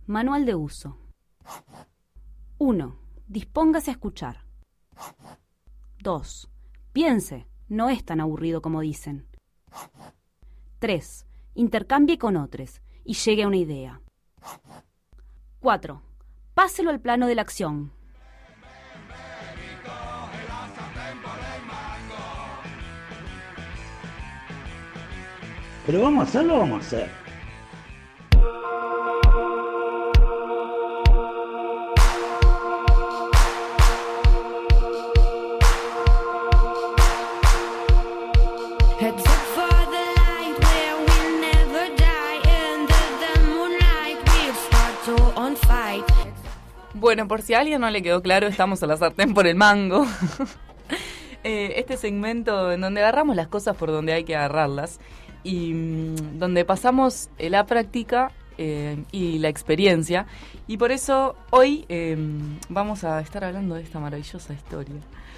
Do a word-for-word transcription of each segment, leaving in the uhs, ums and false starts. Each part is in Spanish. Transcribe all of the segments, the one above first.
Manual de uso. uno. Dispóngase a escuchar. dos. Piense, no es tan aburrido como dicen. tres. Intercambie con otros y llegue a una idea. cuatro. Páselo al plano de la acción. Pero vamos a hacerlo, vamos a hacer. Bueno, por si a alguien no le quedó claro, estamos a la sartén por el mango. eh, este segmento en donde agarramos las cosas por donde hay que agarrarlas y mmm, donde pasamos la práctica eh, y la experiencia. Y por eso hoy eh, vamos a estar hablando de esta maravillosa historia.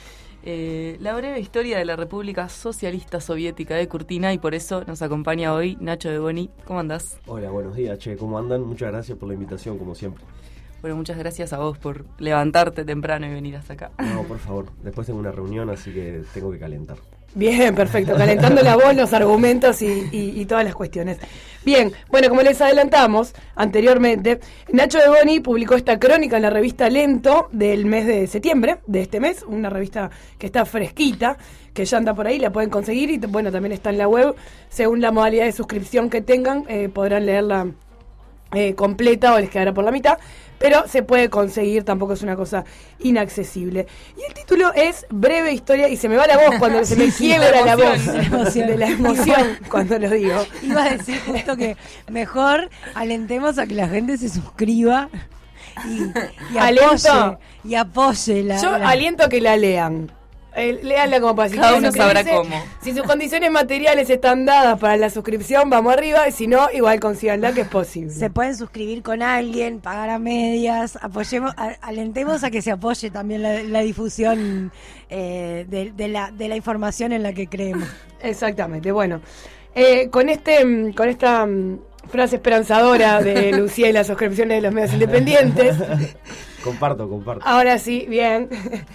Eh, la breve historia de la República Socialista Soviética de Kurtina, y por eso nos acompaña hoy Nacho de Boni. ¿Cómo andás? Hola, buenos días, che, ¿cómo andan? Muchas gracias por la invitación, como siempre. Bueno, muchas gracias a vos por levantarte temprano y venir hasta acá. No, por favor, después tengo una reunión, así que tengo que calentar. Bien, perfecto, calentando la voz, los argumentos y, y, y todas las cuestiones. Bien, bueno, como les adelantamos anteriormente, Nacho de Boni publicó esta crónica en la revista Lento del mes de septiembre, de este mes, una revista que está fresquita, que ya anda por ahí, la pueden conseguir y bueno, también está en la web, según la modalidad de suscripción que tengan, eh, podrán leerla eh, completa o les quedará por la mitad, pero se puede conseguir, tampoco es una cosa inaccesible. Y el título es Breve Historia, y se me va la voz cuando se me sí, quiebra la, la, emoción, voz la emoción. de la emoción cuando lo digo. Iba a decir justo que mejor alentemos a que la gente se suscriba y, y apoye, y apoye la, Yo la... aliento a que la lean. Eh, léanla como para si cada uno sabrá suscribirse. cómo. Si sus condiciones materiales están dadas para la suscripción, vamos arriba, y si no, igual consíganla, que es posible. Se pueden suscribir con alguien, pagar a medias, apoyemos, a, alentemos a que se apoye también la, la difusión eh, de, de, la, de la información en la que creemos. Exactamente, bueno. Eh, con este, con esta um, frase esperanzadora de Lucía y las suscripciones de los medios independientes. Comparto, comparto. Ahora sí, bien.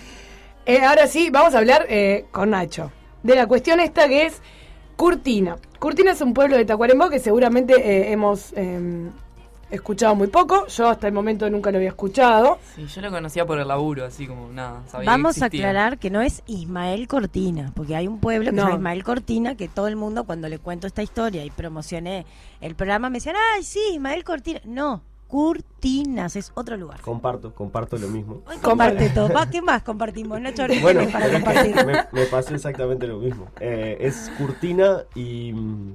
Eh, ahora sí, vamos a hablar eh, con Nacho de la cuestión esta que es Kurtina. Kurtina es un pueblo de Tacuarembó que seguramente eh, hemos eh, escuchado muy poco. Yo hasta el momento nunca lo había escuchado. Sí, yo lo conocía por el laburo, así como nada, sabía Vamos que existía. a aclarar que no es Ismael Cortina, porque hay un pueblo que No. se llama Ismael Cortina, que todo el mundo cuando le cuento esta historia y promocioné el programa me decían, ay sí, Ismael Cortina. No, Kurtinas, es otro lugar. Comparto, comparto lo mismo. Hoy comparte todo. Va, ¿qué más compartimos, Nacho? ¿Qué Bueno, tenés para compartir? me, me pasó exactamente lo mismo. Eh, es Kurtina y,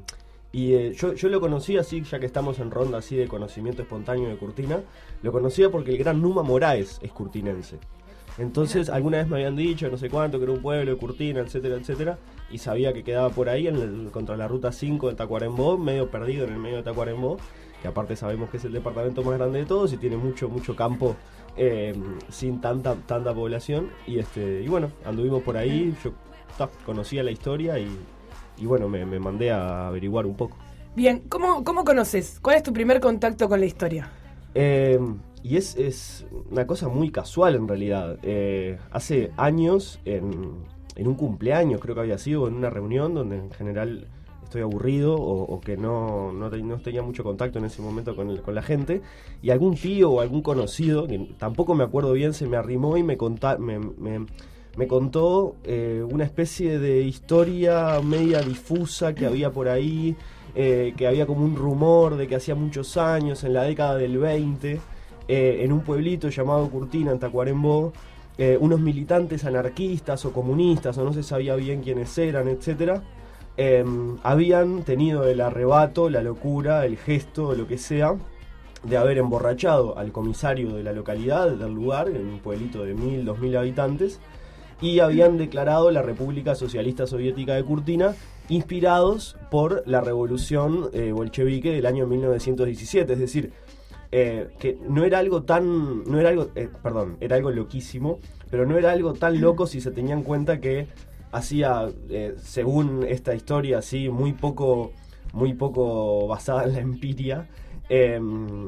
y eh, yo, yo lo conocí así, ya que estamos en ronda así de conocimiento espontáneo de Kurtina, lo conocía porque el gran Numa Moraes es curtinense. Entonces, alguna vez me habían dicho, no sé cuánto, que era un pueblo de Kurtina, etcétera, etcétera, y sabía que quedaba por ahí en el, contra la ruta cinco de Tacuarembó, medio perdido en el medio de Tacuarembó, que aparte sabemos que es el departamento más grande de todos y tiene mucho, mucho campo eh, sin tanta, tanta población, y este, y bueno, anduvimos por ahí, yo ta, conocía la historia y, y bueno, me, me mandé a averiguar un poco. Bien, ¿cómo, cómo conoces? ¿Cuál es tu primer contacto con la historia? Eh, y es, es una cosa muy casual en realidad. Eh, hace años, en, en un cumpleaños creo que había sido, en una reunión donde en general estoy aburrido o, o que no, no, te, no tenía mucho contacto en ese momento con, el, con la gente, y algún tío o algún conocido, que tampoco me acuerdo bien, se me arrimó y me, conta, me, me, me contó eh, una especie de historia media difusa que había por ahí, eh, que había como un rumor de que hacía muchos años, en la década del veinte, eh, en un pueblito llamado Kurtina, en Tacuarembó, eh, unos militantes anarquistas o comunistas, o no se sabía bien quiénes eran, etcétera, Eh, habían tenido el arrebato, la locura, el gesto, lo que sea, de haber emborrachado al comisario de la localidad, del lugar, en un pueblito de mil, dos mil habitantes, y habían declarado la República Socialista Soviética de Kurtina, inspirados por la revolución eh, bolchevique del año mil novecientos diecisiete, es decir, eh, que no era algo tan, no era algo, eh, perdón, era algo loquísimo, pero no era algo tan loco si se tenía en cuenta que hacía, eh, según esta historia así, muy poco, muy poco basada en la empiria, Eh,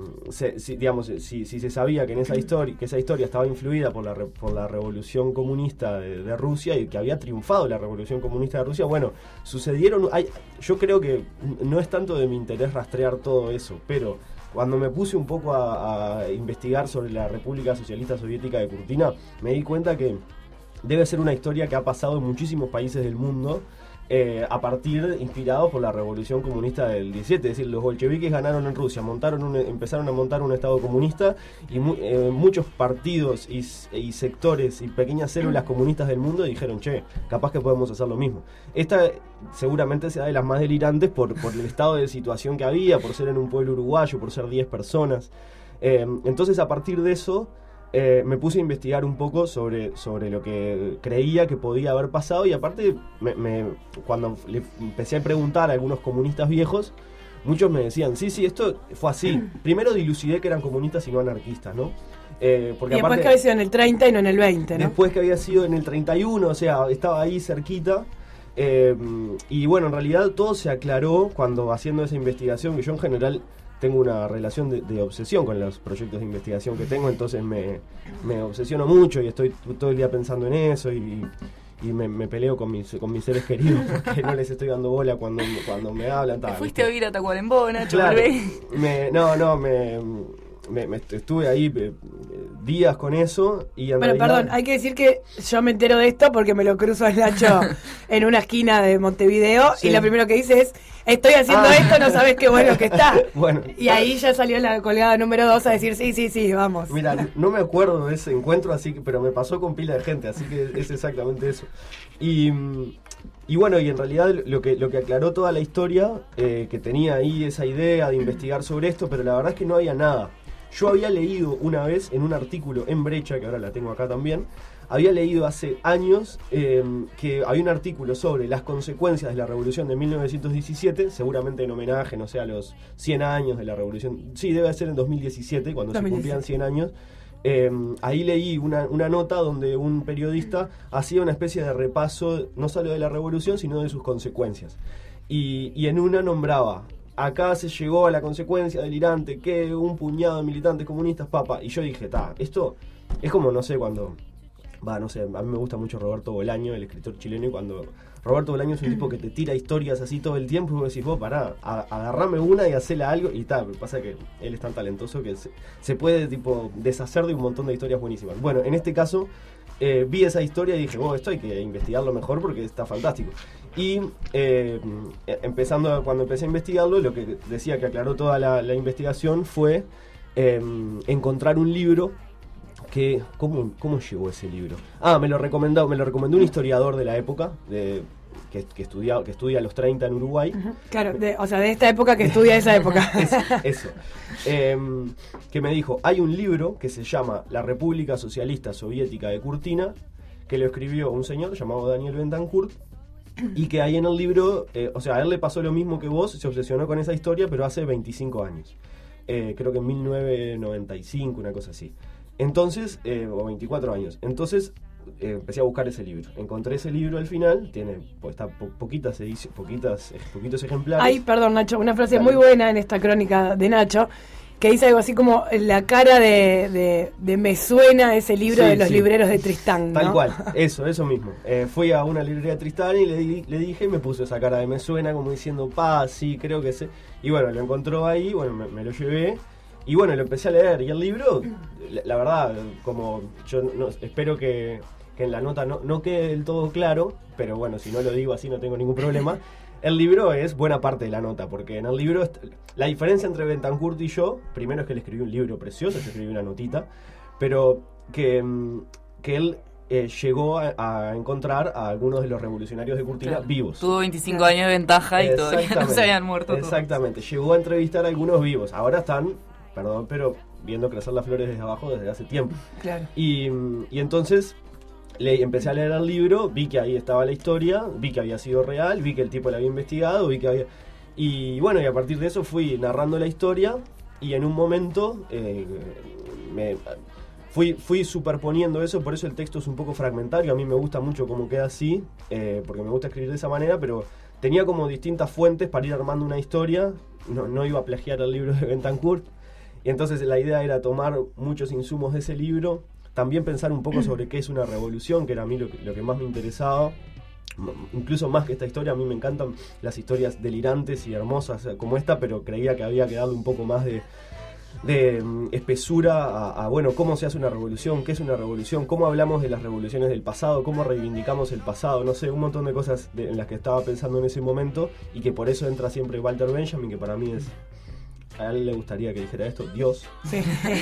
se, si, digamos, si, si se sabía que en esa historia, que esa historia estaba influida por la, re, por la revolución comunista de, de Rusia y que había triunfado la revolución comunista de Rusia, bueno, sucedieron, hay, yo creo que no es tanto de mi interés rastrear todo eso, pero cuando me puse un poco a, a investigar sobre la República Socialista Soviética de Kurtina, me di cuenta que debe ser una historia que ha pasado en muchísimos países del mundo, Eh, a partir, inspirados por la revolución comunista del diecisiete, es decir, los bolcheviques ganaron en Rusia, montaron un, empezaron a montar un estado comunista y mu, eh, muchos partidos y, y sectores y pequeñas células comunistas del mundo dijeron, che, capaz que podemos hacer lo mismo. Esta seguramente sea de las más delirantes por, por el estado de situación que había, por ser en un pueblo uruguayo, por ser diez personas. Eh, entonces, a partir de eso, Eh, me puse a investigar un poco sobre, sobre lo que creía que podía haber pasado y aparte me, me, cuando le empecé a preguntar a algunos comunistas viejos, muchos me decían, sí, sí, esto fue así. Primero dilucidé que eran comunistas y no anarquistas, ¿no? Eh, porque y después aparte, que había sido en el treinta y no en el veinte, ¿no? Después que había sido en el treinta y uno, o sea, estaba ahí cerquita. Eh, y bueno, en realidad todo se aclaró cuando haciendo esa investigación, que yo en general tengo una relación de, de obsesión con los proyectos de investigación que tengo, entonces me, me obsesiono mucho y estoy todo el día pensando en eso y, y me, me peleo con mis, con mis seres queridos porque no les estoy dando bola cuando, cuando me hablan. Te fuiste a vivir a Tacuarembó, Nacho, claro, me, No, no, me, me, me estuve ahí eh, días con eso y en Bueno, realidad... perdón, hay que decir que yo me entero de esto porque me lo cruzo al Nacho en una esquina de Montevideo sí. Y lo primero que dice es, estoy haciendo ah. esto, no sabes qué bueno que está. Bueno, y ahí ya salió la colgada número dos a decir, sí, sí, sí, vamos. Mira, no me acuerdo de ese encuentro, así que, pero me pasó con pila de gente, así que es exactamente eso. Y, y bueno, y en realidad lo que, lo que aclaró toda la historia, eh, que tenía ahí esa idea de investigar sobre esto, pero la verdad es que no había nada. Yo había leído una vez en un artículo en Brecha, que ahora la tengo acá también, había leído hace años eh, que había un artículo sobre las consecuencias de la revolución de mil novecientos diecisiete, seguramente en homenaje, no sé, a los cien años de la revolución. Sí, debe ser en dos mil diecisiete, cuando dos mil diecisiete. Se cumplían cien años. Eh, ahí leí una, una nota donde un periodista hacía una especie de repaso, no solo de la revolución, sino de sus consecuencias. Y, y en una nombraba... Acá se llegó a la consecuencia delirante que un puñado de militantes comunistas, papa. Y yo dije, ta, esto es como, no sé, cuando... Va, no sé, a mí me gusta mucho Roberto Bolaño, el escritor chileno, y cuando Roberto Bolaño es un tipo que te tira historias así todo el tiempo, y vos decís, vos, pará, a, agarrame una y hacela algo, y tal. Pasa que él es tan talentoso que se, se puede, tipo, deshacer de un montón de historias buenísimas. Bueno, en este caso, eh, vi esa historia y dije, vos, esto hay que investigarlo mejor porque está fantástico. Y eh, empezando, cuando empecé a investigarlo, lo que decía que aclaró toda la, la investigación fue eh, encontrar un libro que... ¿cómo, ¿Cómo llegó ese libro? Ah, me lo recomendó, me lo recomendó un historiador de la época, de, que, que, estudia, que estudia a los treinta en Uruguay. Uh-huh. Claro, de, o sea, de esta época que estudia esa época. Eso, eso. Eh, que me dijo, hay un libro que se llama La República Socialista Soviética de Kurtina, que lo escribió un señor llamado Daniel Bentancourt, y que ahí en el libro, eh, o sea, a él le pasó lo mismo que vos, se obsesionó con esa historia, pero hace veinticinco años. Eh, creo que en mil novecientos noventa y cinco, una cosa así. Entonces, eh, o veinticuatro años. Entonces, eh, empecé a buscar ese libro. Encontré ese libro al final, tiene pues, está po- poquitas ediciones, poquitas, eh, poquitos ejemplares. Ay, perdón, Nacho, una frase Dale. muy buena en esta crónica de Nacho, que dice algo así como la cara de, de, de me suena ese libro sí, de los sí. libreros de Tristán, ¿no? Tal cual, eso, eso mismo. Eh, fui a una librería de Tristán y le, di, le dije y me puso esa cara de me suena como diciendo, pa, sí, creo que sé. Y bueno, lo encontró ahí, bueno, me, me lo llevé. Y bueno, lo empecé a leer. Y el libro, la, la verdad, como yo no, espero que, que en la nota no, no quede del todo claro, pero bueno, si no lo digo así no tengo ningún problema. El libro es buena parte de la nota, porque en el libro, la diferencia entre Bentancourt y yo, primero es que él escribió un libro precioso, yo escribí una notita, pero que, que él eh, llegó a, a encontrar a algunos de los revolucionarios de Kurtina claro. vivos. Tuvo veinticinco años de ventaja y todavía no se habían muerto todos. Exactamente, llegó a entrevistar a algunos vivos, ahora están, perdón, pero viendo crecer las flores desde abajo desde hace tiempo. Claro. Y, y entonces... Le, empecé a leer el libro, vi que ahí estaba la historia, vi que había sido real, vi que el tipo la había investigado, vi que había... Y bueno, y a partir de eso fui narrando la historia y en un momento eh, me fui, fui superponiendo eso, por eso el texto es un poco fragmentario, a mí me gusta mucho cómo queda así, eh, porque me gusta escribir de esa manera, pero tenía como distintas fuentes para ir armando una historia, no, no iba a plagiar el libro de Bentancur, y entonces la idea era tomar muchos insumos de ese libro, también pensar un poco sobre qué es una revolución, que era a mí lo que, lo que más me interesaba, incluso más que esta historia. A mí me encantan las historias delirantes y hermosas como esta, pero creía que había que darle un poco más de, de um, espesura a, a, bueno, cómo se hace una revolución, qué es una revolución, cómo hablamos de las revoluciones del pasado, cómo reivindicamos el pasado, no sé, un montón de cosas de, en las que estaba pensando en ese momento, y que por eso entra siempre Walter Benjamin, que para mí es... A él le gustaría que dijera esto, Dios. Sí.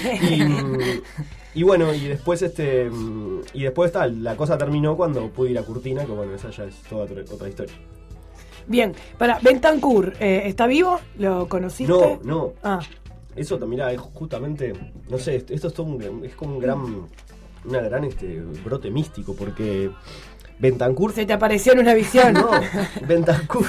Y, y bueno, y después este y después tal, la cosa terminó cuando pude ir a Curtina, que bueno, esa ya es toda otra, otra historia. Bien, para Bentancur, eh, ¿está vivo? ¿Lo conociste? No, no. Ah. Eso también es justamente, no sé, esto es todo un, es como un gran, una gran este brote místico, porque Bentancur... Se te apareció en una visión. No, Bentancur,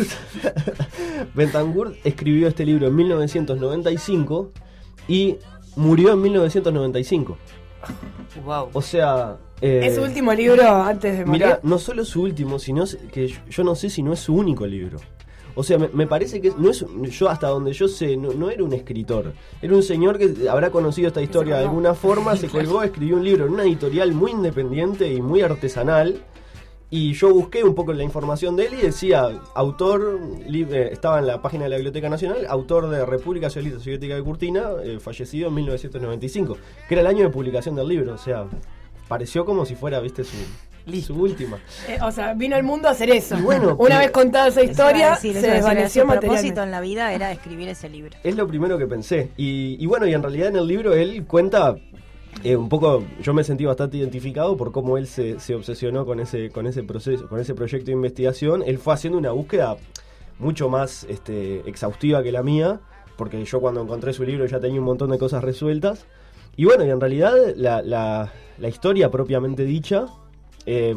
Bentancur escribió este libro en mil novecientos noventa y cinco y murió en mil novecientos noventa y cinco. Wow. O sea... Eh, ¿Es su último libro antes de morir? Mirá, no solo su último, sino que yo, yo no sé si no es su único libro. O sea, me, me parece que no es, yo hasta donde yo sé, no, no era un escritor. Era un señor que habrá conocido esta historia de alguna forma, se colgó, escribió un libro en una editorial muy independiente y muy artesanal. Y yo busqué un poco la información de él y decía, autor, eh, estaba en la página de la Biblioteca Nacional, autor de República Socialista Soviética de Curtina, eh, fallecido en mil novecientos noventa y cinco, que era el año de publicación del libro. O sea, pareció como si fuera, viste, su, su última. Eh, o sea, vino al mundo a hacer eso. Y bueno, una que, vez contada esa historia, decir, se desvaneció su materialmente. propósito en la vida era escribir ese libro. Es lo primero que pensé. Y, y bueno, y en realidad en el libro él cuenta... Eh, un poco, yo me sentí bastante identificado por cómo él se, se obsesionó con ese, con ese proceso, con ese proyecto de investigación. Él fue haciendo una búsqueda mucho más este, exhaustiva que la mía, porque yo cuando encontré su libro ya tenía un montón de cosas resueltas. Y bueno, y en realidad la, la, la historia propiamente dicha eh,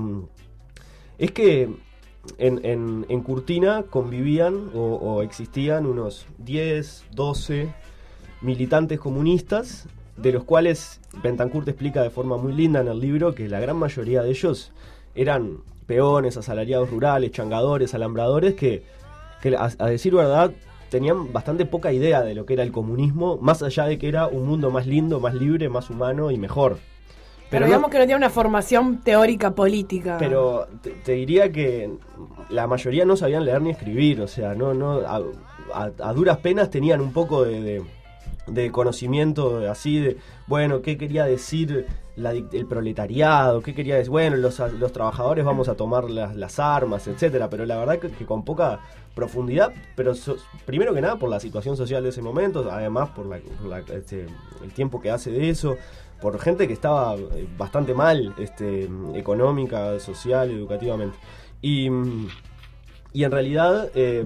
es que en, en, en Curtina convivían o, o existían unos diez, doce militantes comunistas, de los cuales Bentancur te explica de forma muy linda en el libro que la gran mayoría de ellos eran peones, asalariados rurales, changadores, alambradores, que, que a, a decir verdad tenían bastante poca idea de lo que era el comunismo, más allá de que era un mundo más lindo, más libre, más humano y mejor. Pero, Pero digamos no, que no tiene una formación teórica política. Pero te, te diría que la mayoría no sabían leer ni escribir, o sea, no, no, a, a, a duras penas tenían un poco de... de de conocimiento así de, bueno, qué quería decir la, el proletariado, qué quería decir, bueno, los, los trabajadores vamos a tomar las, las armas, etcétera, pero la verdad que, que con poca profundidad, pero so, primero que nada por la situación social de ese momento, además por, la, por la, este, el tiempo que hace de eso, por gente que estaba bastante mal este, económica, social, educativamente. Y, y en realidad... Eh,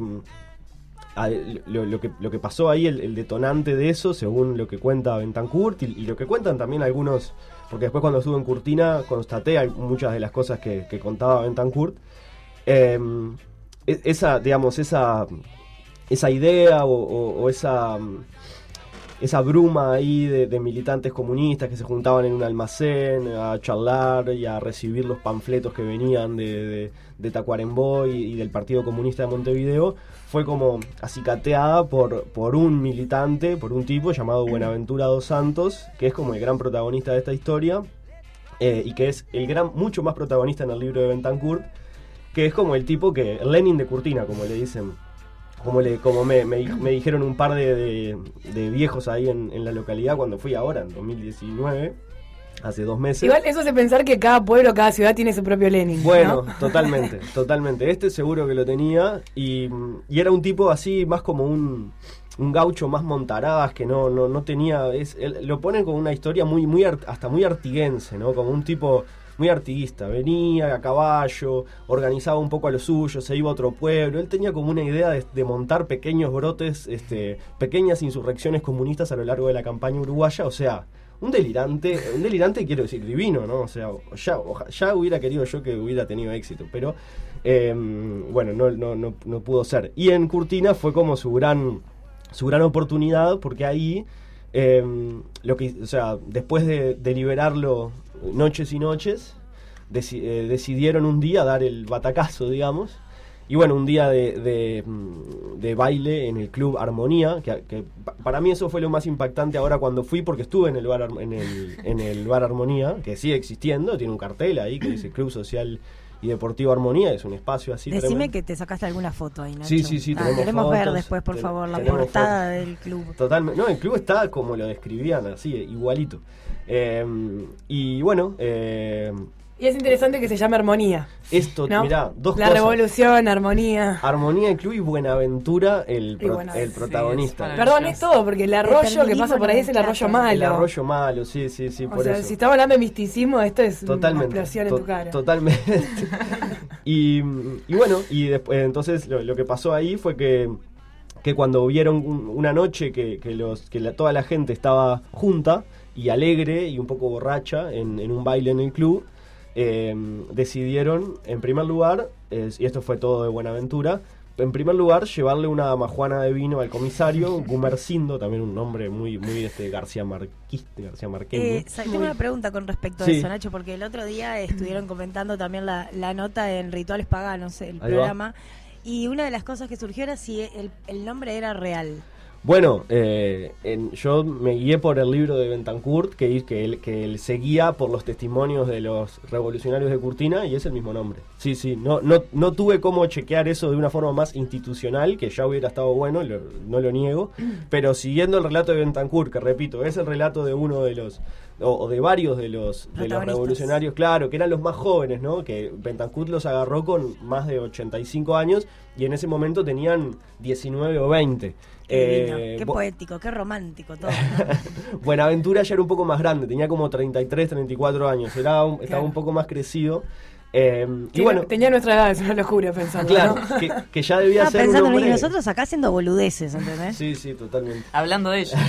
Lo, lo, que, lo que pasó ahí, el, el detonante de eso, según lo que cuenta Bentancur y, y lo que cuentan también algunos, porque después cuando estuve en Curtina constaté muchas de las cosas que, que contaba Bentancur, eh, esa, digamos, esa, esa idea o, o, o esa, esa bruma ahí de, de militantes comunistas que se juntaban en un almacén a charlar y a recibir los panfletos que venían de, de, de Tacuarembó y, y del Partido Comunista de Montevideo, fue como acicateada por, por un militante, por un tipo llamado Buenaventura dos Santos, que es como el gran protagonista de esta historia, eh, y que es el gran, mucho más protagonista en el libro de Bentancur, que es como el tipo que, el Lenin de Curtina, como le dicen, como le como me, me, me dijeron un par de, de, de viejos ahí en, en la localidad cuando fui ahora, en dos mil diecinueve, hace dos meses. Igual eso hace pensar que cada pueblo, cada ciudad tiene su propio Lenin. Bueno, ¿no? totalmente, totalmente. Este seguro que lo tenía y, y era un tipo así más como un, un gaucho más montaraz que no no no tenía, es, él, lo ponen como una historia muy muy art, hasta muy artiguense, ¿no? Como un tipo muy artiguista, venía a caballo, organizaba un poco a lo suyo, se iba a otro pueblo. Él tenía como una idea de, de montar pequeños brotes, este, pequeñas insurrecciones comunistas a lo largo de la campaña uruguaya, o sea, un delirante, un delirante quiero decir divino, ¿no? O sea, ya, oja, ya hubiera querido yo que hubiera tenido éxito, pero eh, bueno, no, no, no, no pudo ser. Y en Curtina fue como su gran, su gran oportunidad, porque ahí, eh, lo que, o sea, después de, de liberarlo noches y noches, deci- eh, decidieron un día dar el batacazo, digamos, y bueno, un día de, de, de baile en el Club Armonía, que, que para mí eso fue lo más impactante ahora cuando fui, porque estuve en el bar en el, en el bar Armonía, que sigue existiendo, tiene un cartel ahí que dice Club Social y Deportivo Armonía, es un espacio así. Decime tremendo. Que te sacaste alguna foto ahí, Nacho. Sí, sí, sí. Ah, queremos fotos, ver después, por ten, favor, la fotos. portada del club. Totalmente. No, el club está como lo describían, así, igualito. Eh, y bueno... Eh, y es interesante que se llame Armonía. Esto, ¿no? Mirá, dos la cosas. La revolución, Armonía. Armonía el club y Buenaventura el, pro, Buena, el protagonista. Sí, Perdón, es todo, porque el arroyo que pasa por ahí es el arroyo malo. El arroyo malo, sí, sí, sí, o por sea, eso. Si estamos hablando de misticismo, esto es totalmente, una explosión to- en tu cara. Totalmente. y, y bueno, y después, entonces lo, lo que pasó ahí fue que que cuando vieron un, una noche que, que, los, que la, toda la gente estaba junta y alegre y un poco borracha en, en un baile en el club, eh, decidieron, en primer lugar, eh, y esto fue todo de Buenaventura, en primer lugar, llevarle una majuana de vino al comisario, Gumersindo, también un nombre muy muy este García Marquista, García Marqueño. Eh, tengo una pregunta con respecto a sí. eso, Nacho, porque el otro día estuvieron comentando también la, la nota en Rituales Paganos, el Ahí programa, va. Y una de las cosas que surgió era si el, el nombre era real. Bueno, eh, en, yo me guié por el libro de Bentancourt, que, que, él, que él seguía por los testimonios de los revolucionarios de Curtina, y es el mismo nombre. Sí, sí, no, no, no tuve cómo chequear eso de una forma más institucional, que ya hubiera estado bueno, lo, no lo niego, pero siguiendo el relato de Bentancourt, que repito, es el relato de uno de los... O, o de varios de los de los revolucionarios, claro, que eran los más jóvenes, ¿no? Que Bentancourt los agarró con más de ochenta y cinco años y en ese momento tenían diecinueve o veinte. Qué, divino, eh, qué bo- poético, qué romántico todo, ¿no? Buenaventura ya era un poco más grande, tenía como treinta y tres, treinta y cuatro años, era un, estaba Claro. un poco más crecido. Eh, y Sí, bueno, tenía nuestra edad, es una locura pensando. claro, ¿no? que, que ya debía Estaba ser un pensando en hombre... y nosotros acá haciendo boludeces, ¿entendés? Sí, sí, totalmente. Hablando de ella.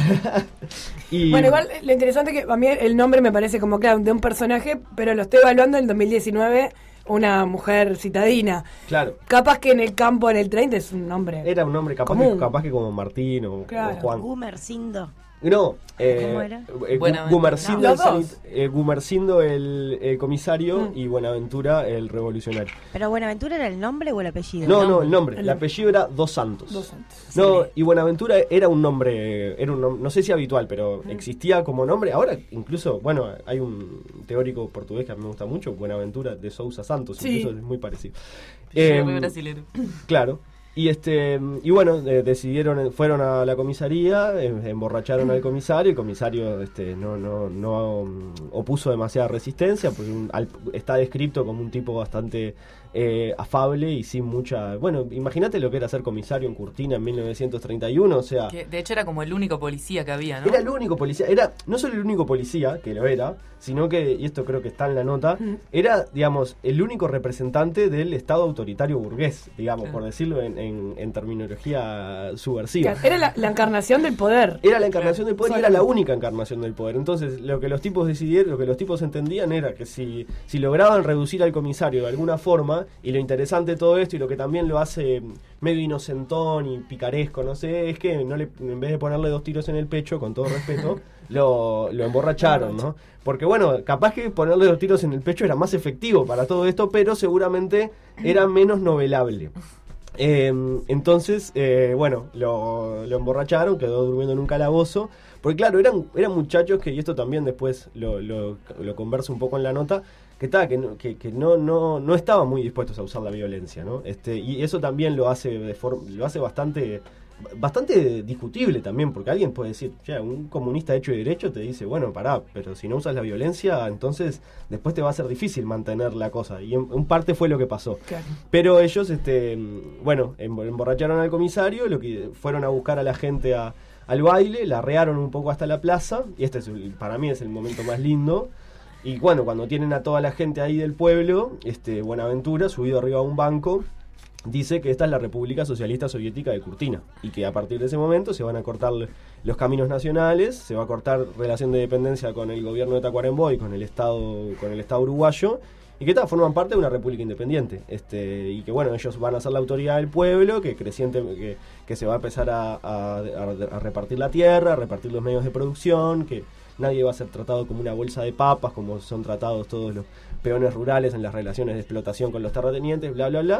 Y, Bueno, igual lo interesante es que a mí el nombre me parece como, claro, de un personaje, pero lo estoy evaluando en dos mil diecinueve, una mujer citadina. claro, Capaz que en el campo, en el treinta, es un nombre. era un nombre capaz, Común. que, capaz que como Martín o, Claro. o Juan. Gumersindo. No, eh, ¿Cómo era? eh, Gu- Buenaventura. Gumersindo, No. el, Los dos. sanit- eh, Gumersindo el, el comisario Mm. y Buenaventura el revolucionario. ¿Pero Buenaventura era el nombre o el apellido? No, no, el nombre. El El nombre. apellido era Dos Santos. Dos Santos. No, y Buenaventura era un nombre, era un nom- no sé si habitual, pero existía como nombre. Ahora incluso, bueno, hay un teórico portugués que a mí me gusta mucho, Buenaventura de Sousa Santos, Sí. incluso es muy parecido. Eh, Em, brasilero. Claro. Y este y bueno, eh, decidieron, fueron a la comisaría, eh, emborracharon al comisario, el comisario este no no no um, opuso demasiada resistencia, porque un- al- está descrito como un tipo bastante eh, afable y sin mucha... Bueno, imagínate lo que era ser comisario en Curtina en mil novecientos treinta y uno, o sea... Que de hecho era como el único policía que había, ¿no? Era el único policía, era no solo el único policía, que lo era, sino que, y esto creo que está en la nota, era, digamos, el único representante del Estado autoritario burgués, digamos, Claro. por decirlo en, en- en terminología subversiva. Claro, era la, la encarnación del poder. Era la encarnación del poder y era Solamente. la única encarnación del poder. Entonces, lo que los tipos decidieron, lo que los tipos entendían era que si, si lograban reducir al comisario de alguna forma, y lo interesante de todo esto y lo que también lo hace medio inocentón y picaresco, no sé, es que no le, en vez de ponerle dos tiros en el pecho, con todo respeto, lo, lo emborracharon, ¿no? Porque bueno, capaz que ponerle dos tiros en el pecho era más efectivo para todo esto, pero seguramente era menos novelable. Eh, entonces, eh, bueno, lo, lo emborracharon, quedó durmiendo en un calabozo. Porque claro, eran, eran muchachos que, y esto también después lo, lo, lo converso un poco en la nota, que, ta, que, no, que, que no, no, no estaban muy dispuestos a usar la violencia, ¿no? Este, y eso también lo hace, de forma, lo hace bastante... bastante discutible también, porque alguien puede decir, ya, un comunista hecho y derecho te dice, bueno, pará, pero si no usas la violencia, entonces después te va a ser difícil mantener la cosa. Y en, en parte fue lo que pasó. Claro. Pero ellos, este, bueno, em- emborracharon al comisario, lo que fueron a buscar a la gente a, al baile, la arrearon un poco hasta la plaza, y este es el- para mí es el momento más lindo. Y bueno, cuando tienen a toda la gente ahí del pueblo, este, Buenaventura, subido arriba a un banco, dice que esta es la República Socialista Soviética de Curtina y que a partir de ese momento se van a cortar los caminos nacionales, se va a cortar relación de dependencia con el gobierno de Tacuarembó y con el Estado, con el Estado uruguayo, y que tal, forman parte de una república independiente, este, y que bueno, ellos van a ser la autoridad del pueblo, que creciente, que, que se va a empezar a, a, a- a repartir la tierra, a repartir los medios de producción, que nadie va a ser tratado como una bolsa de papas, como son tratados todos los peones rurales en las relaciones de explotación con los terratenientes, bla bla bla.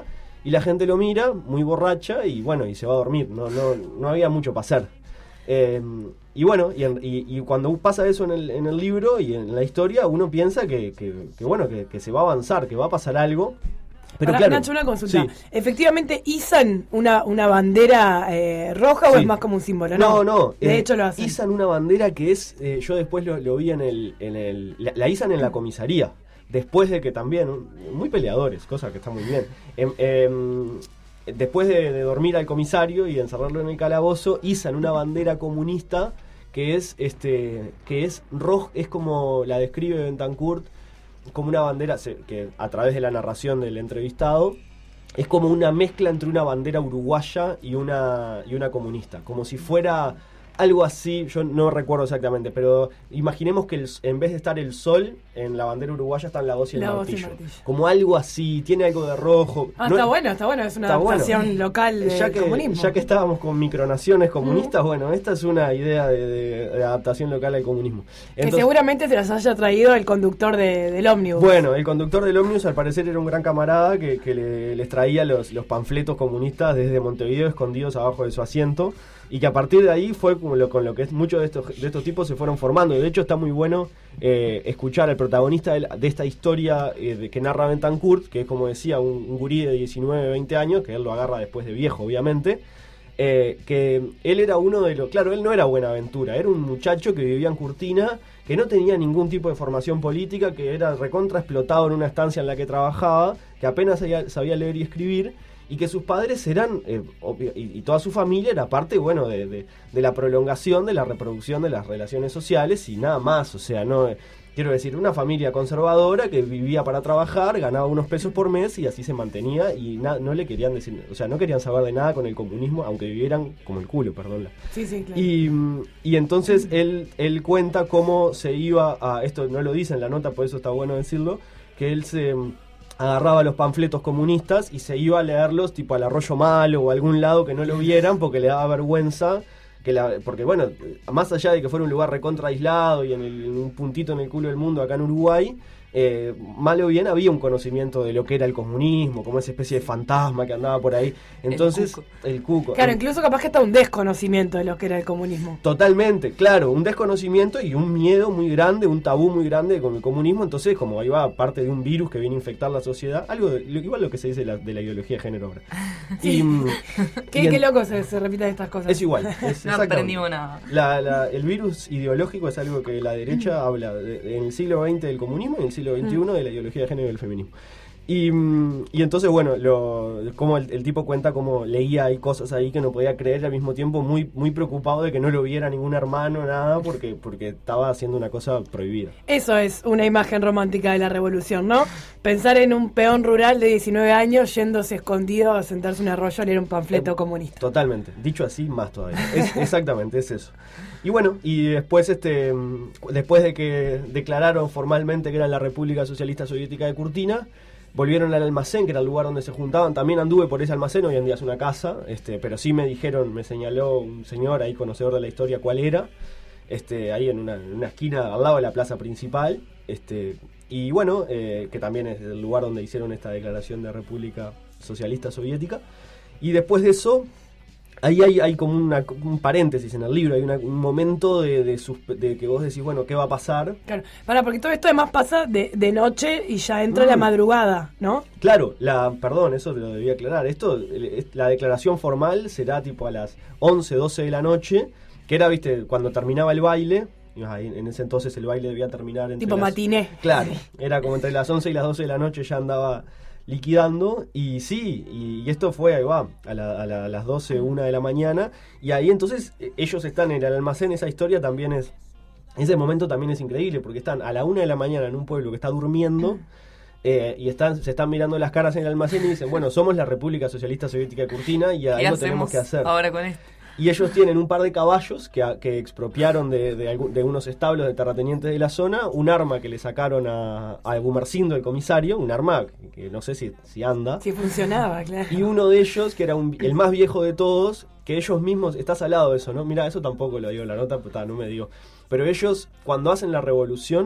y la gente lo mira, muy borracha, y bueno, y se va a dormir, no, no, no había mucho para hacer. Eh, y bueno, y, en, y, y cuando pasa eso en el, en el libro y en la historia, uno piensa que, que, que bueno, que, que se va a avanzar, que va a pasar algo. Pero Ahora, claro, Nacho, una consulta. sí. ¿Efectivamente izan una, una bandera eh, roja Sí. o es más como un símbolo? No, No, no. De eh, hecho lo hacen. Izan una bandera que es, eh, yo después lo, lo vi en el, en el la, la izan en la comisaría. Después de que también, muy peleadores, cosa que está muy bien. Em, em, después de, de dormir al comisario y de encerrarlo en el calabozo, izan una bandera comunista que es, este, que es roja, es como la describe Bentancourt, como una bandera que a través de la narración del entrevistado es como una mezcla entre una bandera uruguaya y una y una comunista, como si fuera algo así, yo no recuerdo exactamente, pero imaginemos que el, en vez de estar el sol en la bandera uruguaya están la voz y el, La voz y el martillo. martillo. Como algo así, tiene algo de rojo. Ah, No- está bueno, está bueno, es una Está bueno. adaptación local del ya que, comunismo. ya que estábamos con micronaciones comunistas, bueno, esta es una idea de, de- de adaptación local al comunismo. que Entonces, seguramente se las haya traído el conductor de, del ómnibus. bueno, el conductor del ómnibus al parecer era un gran camarada que, que le- les traía los, los panfletos comunistas desde Montevideo escondidos abajo de su asiento, y que a partir de ahí fue como lo, con lo que es, muchos de estos, de estos tipos se fueron formando. De hecho está muy bueno eh, escuchar al protagonista de, la- de esta historia eh, de, que narra Bentancourt, que es como decía un, un gurí de diecinueve, veinte años, que él lo agarra después de viejo obviamente. Eh, que él era uno de los... Claro, él no era Buenaventura, era un muchacho que vivía en Curtina, que no tenía ningún tipo de formación política, que era recontra explotado en una estancia en la que trabajaba, que apenas sabía, sabía leer y escribir, y que sus padres eran, eh, obvio, y, y toda su familia era parte, bueno, de, de, de la prolongación, de la reproducción de las relaciones sociales y nada más. O sea, no... Quiero decir, una familia conservadora que vivía para trabajar, ganaba unos pesos por mes y así se mantenía, y na- no le querían decir, o sea, no querían saber de nada con el comunismo, aunque vivieran como el culo, perdón. Sí, sí, claro. Y, y entonces él, él cuenta cómo se iba a, esto no lo dice en la nota, por eso está bueno decirlo, que él se mm, agarraba los panfletos comunistas y se iba a leerlos tipo al Arroyo Malo o a algún lado que no lo vieran porque le daba vergüenza. Que la, porque bueno, más allá de que fuera un lugar recontra aislado y en, el, en un puntito en el culo del mundo acá en Uruguay, eh, mal o bien había un conocimiento de lo que era el comunismo, como esa especie de fantasma que andaba por ahí. Entonces, El cuco. el cuco. Claro, Eh, incluso capaz que está un desconocimiento de lo que era el comunismo. Totalmente, claro, un desconocimiento y un miedo muy grande, un tabú muy grande con el comunismo. Entonces, como ahí va parte de un virus que viene a infectar la sociedad, algo de- lo- igual lo que se dice de la, de la ideología de género ahora. Y, mm, Qué, y en- qué loco se, se repitan estas cosas. es igual, es No exactamente. aprendimos nada. La- la- el virus ideológico es algo que la derecha habla de- de- en el siglo veinte del comunismo y en el siglo veintiuno de la ideología de género y del feminismo. Y, mm, y entonces, bueno, lo, como el, el tipo cuenta cómo leía ahí cosas ahí que no podía creer, y al mismo tiempo muy, muy preocupado de que no lo viera ningún hermano, nada, porque, porque estaba haciendo una cosa prohibida. Eso es una imagen romántica de la revolución, ¿no? Pensar en un peón rural de diecinueve años yéndose escondido a sentarse en un arroyo a leer un panfleto Eh, comunista. Totalmente. Dicho así, más todavía. Es, exactamente, es eso. Y bueno, y después este mm, después de que declararon formalmente que eran la República Socialista Soviética de Curtina, volvieron al almacén, que era el lugar donde se juntaban. También anduve por ese almacén, hoy en día es una casa, este, pero sí me dijeron, me señaló un señor ahí, conocedor de la historia, cuál era, este, ahí en una, en una esquina al lado de la plaza principal. Este, y bueno, eh, que también es el lugar donde hicieron esta declaración de República Socialista Soviética. Y después de eso, ahí hay, hay como una, un paréntesis en el libro, hay una- un momento de, de, sus- de que vos decís, bueno, ¿qué va a pasar? Claro, para, porque todo esto además pasa de, de noche y ya entra la Mm. madrugada, ¿no? Claro, la, perdón, eso te lo debía aclarar. Esto, el- es- la declaración formal será tipo a las once, doce de la noche, que era, viste, cuando terminaba el baile. y, ah, En en ese entonces el baile debía terminar entre Tipo las- matiné. Claro, era como entre las once y las doce de la noche ya andaba liquidando. Y sí, y, y esto fue, ahí va, a, la- a la- a las doce, una de la mañana. Y ahí entonces eh, ellos están en el almacén. Esa historia también es, ese momento también es increíble, porque están a la una de la mañana en un pueblo que está durmiendo. eh, y están, se están mirando las caras en el almacén y dicen, bueno, somos la República Socialista Soviética de Curtina y ¿Qué algo hacemos tenemos que hacer. ahora con esto? Y ellos tienen un par de caballos que, a- que expropiaron de, de, algu- de unos establos de terratenientes de la zona, un arma que le sacaron a, a Gumersindo, el comisario, un arma que no sé si, si anda, Si funcionaba, claro. y uno de ellos, que era un- el más viejo de todos, que ellos mismos, estás al lado de eso, ¿no? Mira, eso tampoco lo digo en la nota, pero ta, no me digo. Pero ellos, cuando hacen la revolución,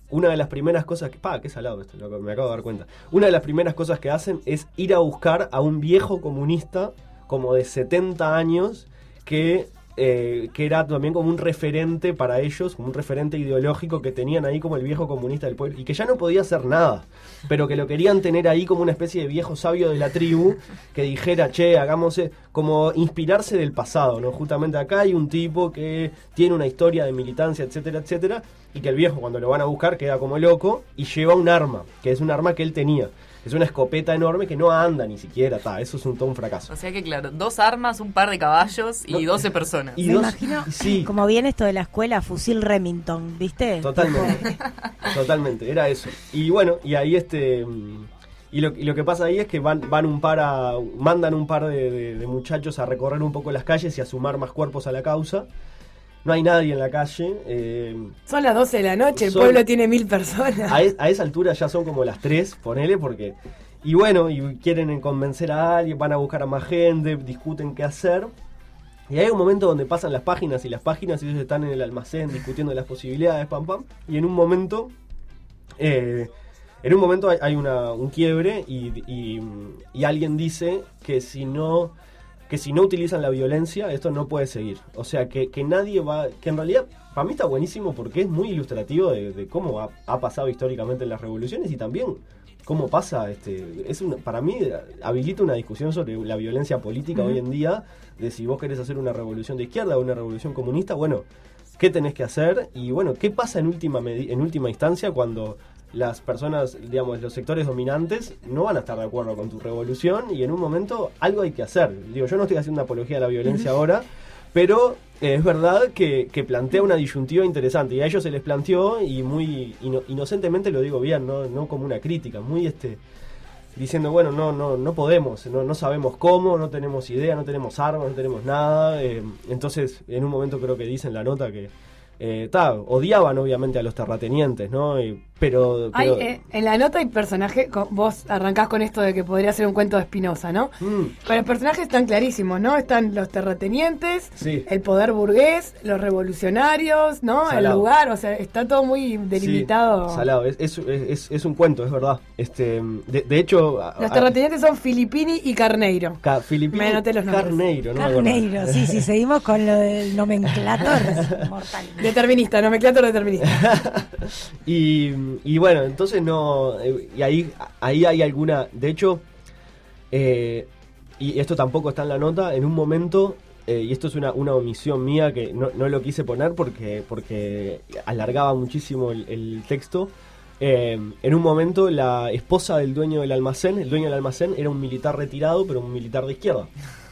una de las primeras cosas que... Pa, qué salado esto, loco, me acabo de dar cuenta. Una de las primeras cosas que hacen es ir a buscar a un viejo comunista como de setenta años que... Eh, que era también como un referente para ellos, como un referente ideológico que tenían ahí como el viejo comunista del pueblo, y que ya no podía hacer nada, pero que lo querían tener ahí como una especie de viejo sabio de la tribu, que dijera, che, hagamos, como inspirarse del pasado, ¿no? Justamente acá hay un tipo que tiene una historia de militancia, etcétera, etcétera, y que el viejo cuando lo van a buscar queda como loco y lleva un arma, que es un arma que él tenía. Es una escopeta enorme que no anda ni siquiera, ta, eso es un, todo un fracaso. O sea que claro, dos armas, un par de caballos y no, doce personas. Y Me dos, imagino, sí. Como viene esto de la escuela, fusil Remington, ¿viste? Totalmente, totalmente, era eso. Y bueno, y ahí este... Y lo, y lo que pasa ahí es que van, van un par a, mandan un par de, de, de muchachos a recorrer un poco las calles y a sumar más cuerpos a la causa. No hay nadie en la calle. Eh, son las doce de la noche, el son, pueblo tiene mil personas. A, es, a esa altura ya son como las tres, ponele, porque... Y bueno, y quieren convencer a alguien, van a buscar a más gente, discuten qué hacer. Y hay un momento donde pasan las páginas y las páginas y ellos están en el almacén discutiendo las posibilidades, pam, pam. Y en un momento... Eh, en un momento hay, hay una, un quiebre y, y, y alguien dice que si no... que si no utilizan la violencia, esto no puede seguir. O sea, que, que nadie va... Que en realidad, para mí está buenísimo porque es muy ilustrativo de, de cómo ha, ha pasado históricamente en las revoluciones y también cómo pasa... este es una, para mí, habilita una discusión sobre la violencia política uh-huh. hoy en día, de si vos querés hacer una revolución de izquierda o una revolución comunista, bueno, ¿qué tenés que hacer? Y bueno, ¿qué pasa en última, medi- en última instancia cuando... las personas, digamos, los sectores dominantes no van a estar de acuerdo con tu revolución y en un momento algo hay que hacer. Digo, yo no estoy haciendo una apología de la violencia ahora, pero eh, es verdad que, que plantea una disyuntiva interesante y a ellos se les planteó y muy ino- inocentemente lo digo bien, no, no como una crítica, muy este diciendo, bueno, no no no podemos, no, no sabemos cómo, no tenemos idea, no tenemos armas, no tenemos nada. Eh, entonces, en un momento creo que dice en la nota que Eh, ta, odiaban obviamente a los terratenientes, ¿no? Y, pero, pero... Hay, eh, en la nota hay personajes, con, vos arrancás con esto de que podría ser un cuento de Spinoza, ¿no? Mm. Pero los personajes están clarísimos, ¿no? Están los terratenientes, sí. el poder burgués, los revolucionarios, ¿no? Salado. El lugar, o sea, está todo muy delimitado. Sí, salado, es, es, es, es un cuento, es verdad. Este, de, de hecho... Los terratenientes a, son Filippini y Carneiro. Ca, Filippini Me anoté los nombres. Carneiro, ¿no? Carneiro, sí, sí, seguimos con lo del nomenclator mortal. Determinista, nomenclator determinista. y, y bueno, entonces no... Eh, y ahí, ahí hay alguna... De hecho, eh, y esto tampoco está en la nota, en un momento... Eh, y esto es una, una omisión mía que no, no lo quise poner porque, porque alargaba muchísimo el, el texto. Eh, en un momento la esposa del dueño del almacén, el dueño del almacén era un militar retirado, pero un militar de izquierda.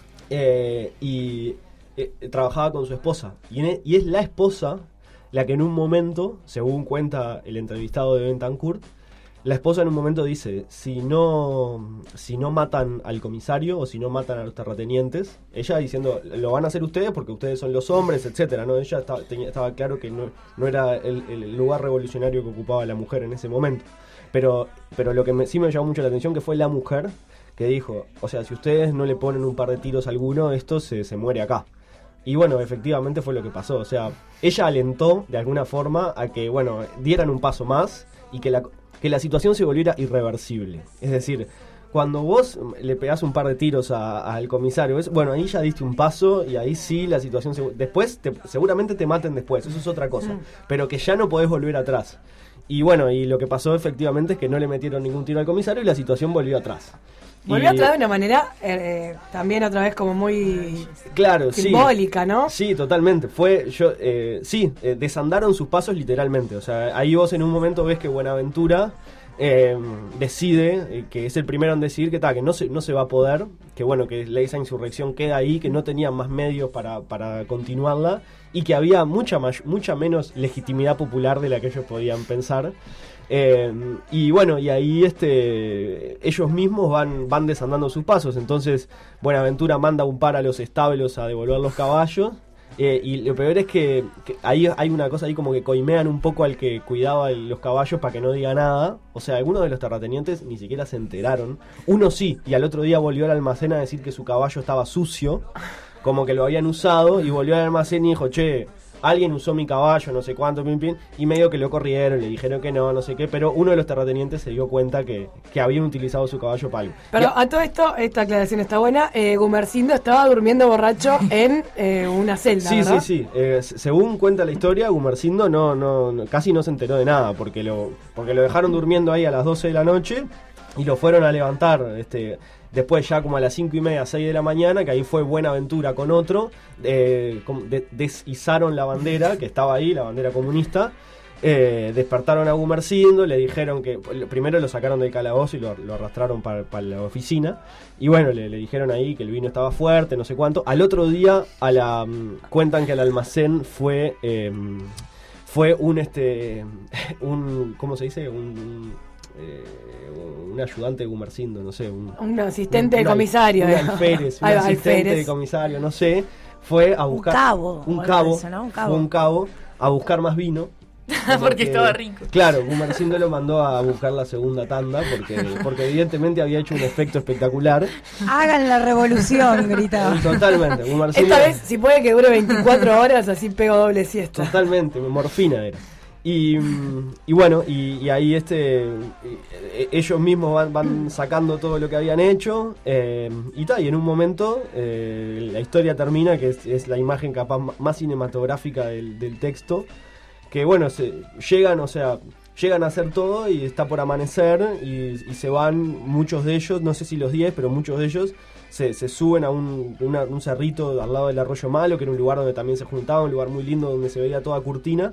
Eh, y... Eh, trabajaba con su esposa y, en, y es la esposa la que en un momento, según cuenta el entrevistado de Bentancourt, la esposa en un momento dice, si no si no matan al comisario o si no matan a los terratenientes, ella diciendo, lo van a hacer ustedes porque ustedes son los hombres, etcétera, ¿no? Ella estaba, tenía, estaba claro que no, no era el, el lugar revolucionario que ocupaba la mujer en ese momento, pero, pero lo que me, sí me llamó mucho la atención que fue la mujer que dijo, o sea, si ustedes no le ponen un par de tiros a alguno, esto se, se muere acá. Y bueno, efectivamente fue lo que pasó. O sea, ella alentó de alguna forma a que, bueno, dieran un paso más y que la, que la situación se volviera irreversible. Es decir, cuando vos le pegás un par de tiros al comisario, es, bueno, ahí ya diste un paso y ahí sí la situación... Se, después, te, seguramente te maten después, eso es otra cosa. Mm. Pero que ya no podés volver atrás. Y bueno, y lo que pasó efectivamente es que no le metieron ningún tiro al comisario y la situación volvió atrás. Volvió atrás de una manera eh, también otra vez como muy claro, simbólica, sí, ¿no? Sí, totalmente. Fue, yo, eh, sí, eh, desandaron sus pasos literalmente. O sea, ahí vos en un momento ves que Buenaventura eh, decide, eh, que es el primero en decidir que, ta, que no se, no se va a poder, que bueno, que esa insurrección queda ahí, que no tenían más medios para, para continuarla y que había mucha, más, mucha menos legitimidad popular de la que ellos podían pensar. Eh, y bueno, y ahí este ellos mismos van, van desandando sus pasos. Entonces Buenaventura manda un par a los establos a devolver los caballos. Eh, y lo peor es que, que ahí hay una cosa ahí como que coimean un poco al que cuidaba el, los caballos para que no diga nada. O sea, algunos de los terratenientes ni siquiera se enteraron. Uno sí, y al otro día volvió al almacén a decir que su caballo estaba sucio, como que lo habían usado, y volvió al almacén y dijo, che, alguien usó mi caballo, no sé cuánto, pim, pim, y medio que lo corrieron, le dijeron que no, no sé qué, pero uno de los terratenientes se dio cuenta que, que habían utilizado su caballo para algo. Pero Y- a todo esto, esta aclaración está buena, eh, Gumersindo estaba durmiendo borracho en eh, una celda, Sí, ¿verdad? sí, sí. Eh, s- según cuenta la historia, Gumersindo no, no, no- casi no se enteró de nada, porque lo, porque lo dejaron durmiendo ahí a las doce de la noche y lo fueron a levantar este, después ya como a las cinco y media, seis de la mañana, que ahí fue Buenaventura con otro, eh, com- de- deshizaron la bandera que estaba ahí, la bandera comunista. Eh, despertaron a Gumersindo, le dijeron que primero lo sacaron del calabozo y lo, lo arrastraron para, para la oficina, y bueno, le, le dijeron ahí que el vino estaba fuerte, no sé cuánto. Al otro día a la mm, cuentan que al almacén fue eh, fue un este un ¿cómo se dice? un, un, eh, un ayudante de Gumersindo, no sé, un, Un asistente un- de un al- comisario. un eh. alférez, un Ahí va, asistente alférez. de comisario, no sé, fue a buscar cabo, un o algo cabo, de eso, ¿no? Un cabo. fue un cabo a buscar más vino. Porque estaba rico. Claro, Gumersindo lo mandó a buscar la segunda tanda porque, porque evidentemente había hecho un efecto espectacular. Hagan la revolución, gritaba. Totalmente, Gumersindo. Esta vez, si puede que dure veinticuatro horas, así pego doble siesta. Totalmente, morfina era. Y, mm, y bueno, y, y ahí este eh, ellos mismos van, van sacando todo lo que habían hecho, eh, y tal, y en un momento eh, la historia termina, que es, es la imagen capaz m- más cinematográfica del, del texto, que bueno, se, llegan, o sea, llegan a hacer todo y está por amanecer y, y se van muchos de ellos, no sé si los diez, pero muchos de ellos se, se suben a un, una- un cerrito al lado del Arroyo Malo, que era un lugar donde también se juntaban, un lugar muy lindo donde se veía toda Curtina.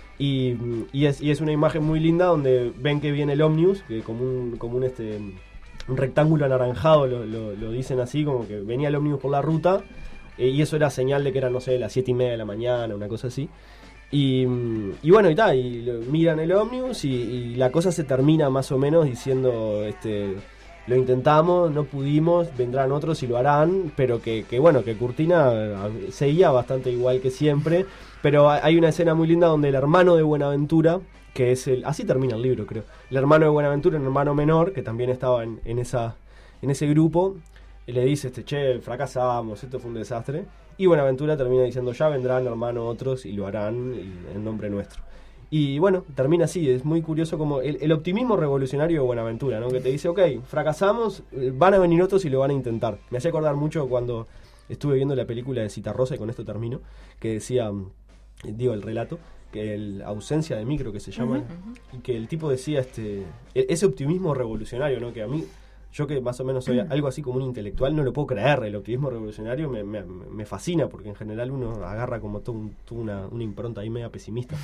Y, y, es, y es una imagen muy linda donde ven que viene el ómnibus, que como un, como un, este, un rectángulo anaranjado, lo, lo, lo dicen así, como que venía el ómnibus por la ruta, eh, y eso era señal de que era, no sé, las siete y media de la mañana, una cosa así. Y, y bueno, y tal, y lo- miran el ómnibus y, y la cosa se termina más o menos diciendo, este, lo intentamos, no pudimos, vendrán otros y lo harán, pero que, que bueno, que Curtina eh, seguía bastante igual que siempre, pero ha- hay una escena muy linda donde el hermano de Buenaventura, que es el, así termina el libro creo, el hermano de Buenaventura, un hermano menor, que también estaba en, en, esa, en ese grupo, y le dice, este, che, fracasamos, esto fue un desastre. Y Buenaventura termina diciendo, ya vendrán, hermano, otros y lo harán y- en nombre nuestro. Y bueno, termina así, es muy curioso como el, el optimismo revolucionario de Buenaventura, ¿no? Que te dice, ok, fracasamos, eh, van a venir otros y lo van a intentar. Me hacía acordar mucho cuando estuve viendo la película de Citarrosa, y con esto termino, que decía, mm, digo, el relato, que el ausencia de micro que se llama, y que el tipo decía, este e- ese optimismo revolucionario, ¿no? Que a mí... Yo que más o menos soy algo así como un intelectual, no lo puedo creer. El optimismo revolucionario me, me, me fascina, porque en general uno agarra como todo un- toda una, una impronta ahí media pesimista.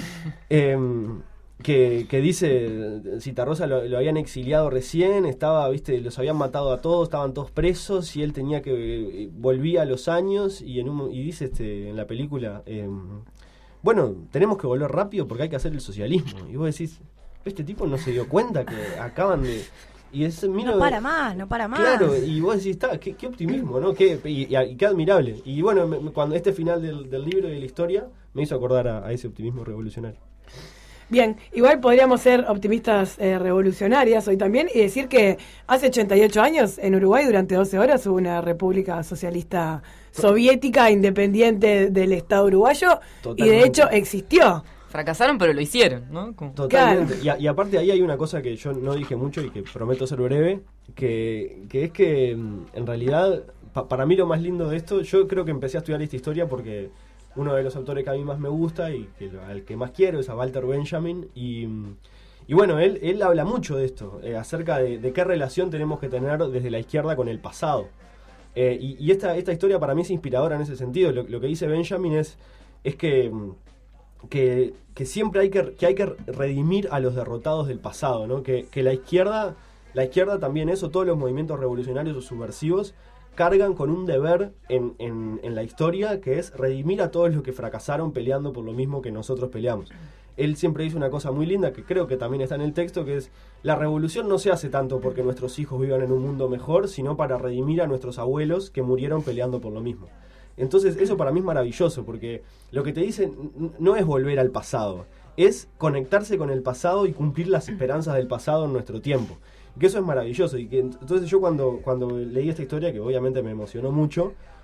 Em, que, que dice, Citarrosa lo, lo habían exiliado recién, estaba, viste, los habían matado a todos, estaban todos presos, y él tenía que, eh, volvía a los años, y en un, y dice este en la película, em, bueno, tenemos que volver rápido porque hay que hacer el socialismo. Y vos decís, este tipo no se dio cuenta que acaban de... Y es, mira, No para más, no para más. Claro, y vos decís, está, qué, qué optimismo, ¿no? Qué, y, y- y qué admirable. Y bueno, me- me- cuando este final del, del libro y de la historia me hizo acordar a, a ese optimismo revolucionario. Bien, igual podríamos ser optimistas eh, revolucionarias hoy también y decir que hace ochenta y ocho años en Uruguay durante doce horas hubo una república socialista soviética independiente del Estado uruguayo y Totalmente. de hecho existió. Fracasaron, pero lo hicieron, ¿no? Como- Totalmente. Y, a- y aparte ahí hay una cosa que yo no dije mucho y que prometo ser breve, que, que es que mm, en realidad, pa- para mí lo más lindo de esto, yo creo que empecé a estudiar esta historia porque uno de los autores que a mí más me gusta y que lo- al que más quiero es a Walter Benjamin, y, mm, y bueno, él, él habla mucho de esto, eh, acerca de, de qué relación tenemos que tener desde la izquierda con el pasado. Eh, y y esta, esta historia para mí es inspiradora en ese sentido. Lo, lo que dice Benjamin es, es que... mm, Que, que siempre hay que, que hay que redimir a los derrotados del pasado, ¿no? Que, que la izquierda, la izquierda también eso, todos los movimientos revolucionarios o subversivos cargan con un deber en, en, en la historia, que es redimir a todos los que fracasaron peleando por lo mismo que nosotros peleamos. Él siempre dice una cosa muy linda, que creo que también está en el texto, que es, la revolución no se hace tanto porque nuestros hijos vivan en un mundo mejor, sino para redimir a nuestros abuelos que murieron peleando por lo mismo. Entonces eso para mí es maravilloso, porque lo que te dicen n- no es volver al pasado, es conectarse con el pasado y cumplir las esperanzas del pasado en nuestro tiempo. Y que eso es maravilloso. Y que entonces yo cuando, cuando leí esta historia, que obviamente me emocionó mucho,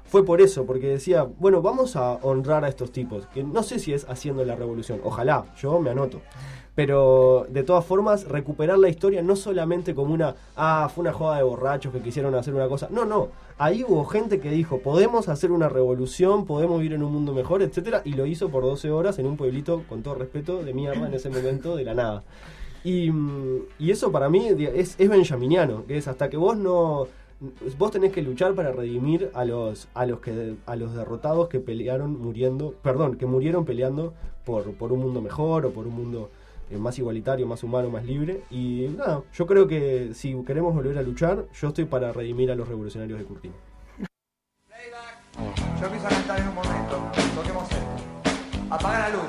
fue por eso, porque decía, bueno, vamos a honrar a estos tipos, que no sé si es haciendo la revolución, ojalá, yo me anoto. Pero de todas formas, recuperar la historia no solamente como una, ah, fue una joda de borrachos que quisieron hacer una cosa. No, no. Ahí hubo gente que dijo, podemos hacer una revolución, podemos vivir en un mundo mejor, etcétera, y lo hizo por doce horas en un pueblito, con todo respeto, de mierda en ese momento, de la nada. Y, y eso para mí es, es benjaminiano, que es hasta que vos no... Vos tenés que luchar para redimir a los a los que a los derrotados que pelearon muriendo, perdón, que murieron peleando por, por un mundo mejor o por un mundo eh, más igualitario, más humano, más libre. Y nada, yo creo que si queremos volver a luchar, yo estoy para redimir a los revolucionarios de Curtino. Yo empiezo a cantar en un momento. Toquemos esto. Apaga la luz.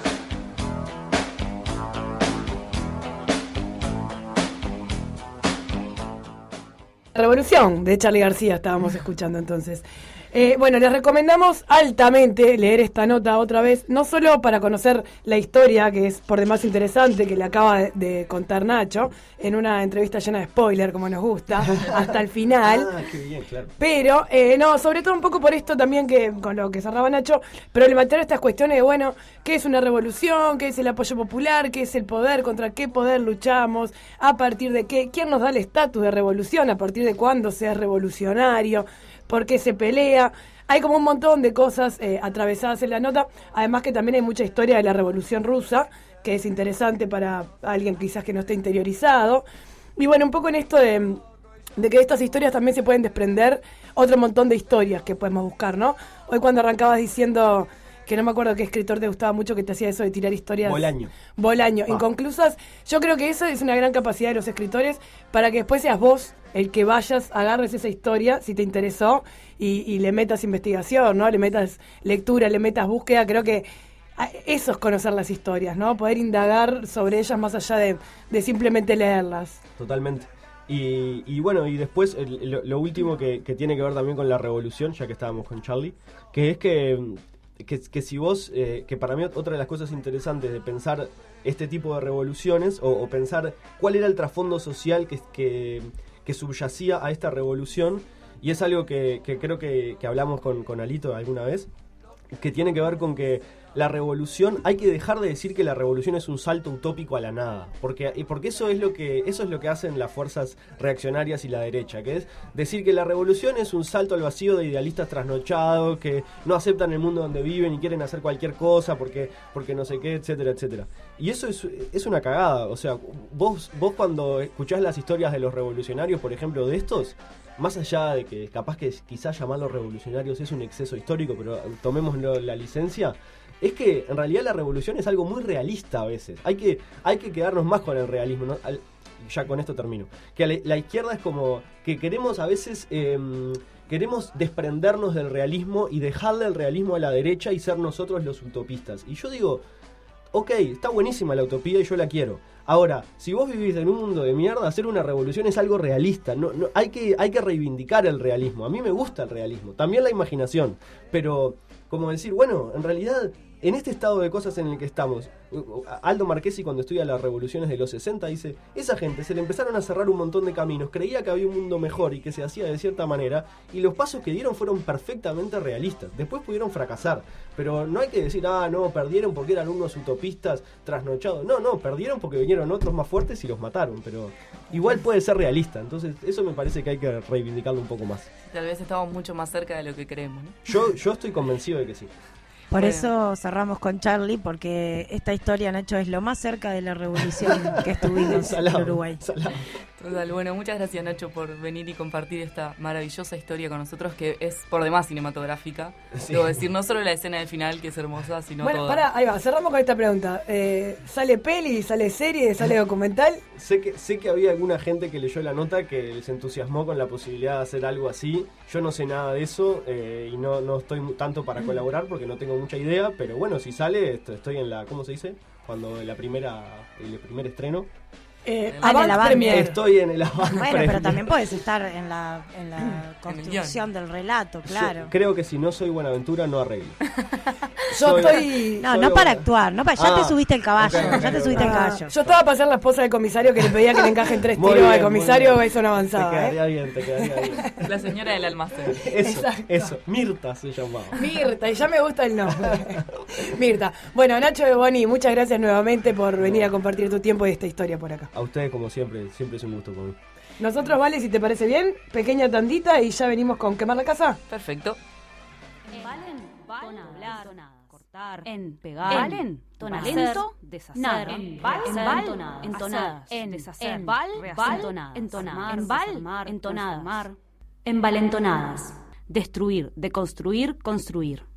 Revolución de Charly García estábamos escuchando entonces. Eh, bueno, les recomendamos altamente leer esta nota otra vez, no solo para conocer la historia, que es por demás interesante, que le acaba de, de contar Nacho, en una entrevista llena de spoiler, como nos gusta, hasta el final. Ah, qué bien, claro. Pero, eh, no, sobre todo un poco por esto también, que con lo que cerraba Nacho, problematizar estas cuestiones de, bueno, ¿qué es una revolución? ¿Qué es el apoyo popular? ¿Qué es el poder? ¿Contra qué poder luchamos? ¿A partir de qué? ¿Quién nos da el estatus de revolución? ¿A partir de cuándo se es revolucionario? ¿Por qué se pelea? Hay como un montón de cosas eh, atravesadas en la nota, además que también hay mucha historia de la Revolución Rusa, que es interesante para alguien quizás que no esté interiorizado. Y bueno, un poco en esto de, de que de estas historias también se pueden desprender otro montón de historias que podemos buscar, ¿no? Hoy cuando arrancabas diciendo que no me acuerdo qué escritor te gustaba mucho que te hacía eso de tirar historias... Bolaño. Bolaño, Ah. inconclusas. Yo creo que eso es una gran capacidad de los escritores para que después seas vos el que vayas, agarres esa historia, si te interesó, y, y le metas investigación, ¿no? Le metas lectura, le metas búsqueda. Creo que eso es conocer las historias, ¿no? Poder indagar sobre ellas más allá de, de simplemente leerlas. Totalmente. Y, y bueno, y después el- lo, lo último que, que tiene que ver también con la revolución, ya que estábamos con Charly, que es que, que, que si vos, eh, que para mí otra de las cosas interesantes de pensar este tipo de revoluciones, o, o pensar cuál era el trasfondo social que, que, que subyacía a esta revolución, y es algo que, que creo que, que hablamos con, con Alito alguna vez, que tiene que ver con que la revolución, hay que dejar de decir que la revolución es un salto utópico a la nada, porque, y porque eso es lo que eso es lo que hacen las fuerzas reaccionarias y la derecha, que es decir que la revolución es un salto al vacío de idealistas trasnochados que no aceptan el mundo donde viven y quieren hacer cualquier cosa porque porque no sé qué, etcétera, etcétera. Y eso es, es una cagada, o sea, vos vos cuando escuchás las historias de los revolucionarios, por ejemplo, de estos, más allá de que capaz que quizás llamarlos revolucionarios es un exceso histórico, pero tomémoslo la licencia, es que en realidad la revolución es algo muy realista a veces. Hay que, hay que quedarnos más con el realismo, ¿no? Al, ya con esto termino. Que la, la izquierda es como que queremos a veces... Eh, queremos desprendernos del realismo y dejarle el realismo a la derecha y ser nosotros los utopistas. Y yo digo, ok, está buenísima la utopía y yo la quiero. Ahora, si vos vivís en un mundo de mierda, hacer una revolución es algo realista. No, no, hay que, hay que reivindicar el realismo. A mí me gusta el realismo, también la imaginación. Pero, como decir, bueno, en realidad, en este estado de cosas en el que estamos, Aldo Marchesi, cuando estudia las revoluciones de los sesenta, dice, esa gente se le empezaron a cerrar un montón de caminos, creía que había un mundo mejor y que se hacía de cierta manera, y los pasos que dieron fueron perfectamente realistas. Después pudieron fracasar, pero no hay que decir, ah, no, perdieron porque eran unos utopistas trasnochados. No, no, perdieron porque vinieron otros más fuertes y los mataron, pero igual puede ser realista. Entonces eso me parece que hay que reivindicarlo un poco más. Tal vez estamos mucho más cerca de lo que creemos, ¿no? Yo, yo estoy convencido de que sí. Por Bueno. eso cerramos con Charly, porque esta historia, Nacho, es lo más cerca de la revolución que estuvimos Salado, en Uruguay. salado. Total, bueno, muchas gracias, Nacho, por venir y compartir esta maravillosa historia con nosotros, que es por demás cinematográfica. Sí. Debo decir, no solo la escena del final, que es hermosa, sino bueno, toda. pará, ahí va, cerramos con esta pregunta. Eh, ¿Sale peli, sale serie, sale documental? Sé que, sé que había alguna gente que leyó la nota que se entusiasmó con la posibilidad de hacer algo así. Yo no sé nada de eso eh, y no, no estoy tanto para colaborar porque no tengo mucha idea, pero bueno, si sale, esto- estoy en la, ¿cómo se dice? Cuando la primera, el primer estreno. Eh, Ah, avant en el avant. premier. Estoy en el avant Bueno, premier. pero también puedes estar en la, en la En el construcción del relato, Yo claro. creo que si no soy Buenaventura no arreglo. Yo Soy- estoy... No, Soy no para Obama. actuar, no para, ya Ah, te subiste el caballo, ok, ok, ya te ok. subiste el Ah, caballo. yo estaba para ser la esposa del comisario que le pedía que le encajen tres Muy tiros bien, al comisario, muy bien. eso no Te avanzaba. quedaría ¿eh? bien, te quedaría bien. La señora del almacén. Eso, Exacto. eso. Mirta se llamaba. Mirta, y ya me gusta el nombre. Mirta. Bueno, Nacho de Boni, muchas gracias nuevamente por venir a compartir tu tiempo y esta historia por acá. A ustedes, como siempre, siempre es un gusto conmigo. Nosotros, Vale, si te parece bien, pequeña tandita y ya venimos con Quemar la Casa. Perfecto. Valen, valen, hablar, cortar, en, pegar, valen, hacer, talento, deshacer, nada, en, val, en, val, entonadas, entonadas, en, deshacer, en, val, rehacer, val, entonadas, entonadas, armar, en, val, desarmar, entonadas, transformar, envalentonadas, destruir, deconstruir, construir.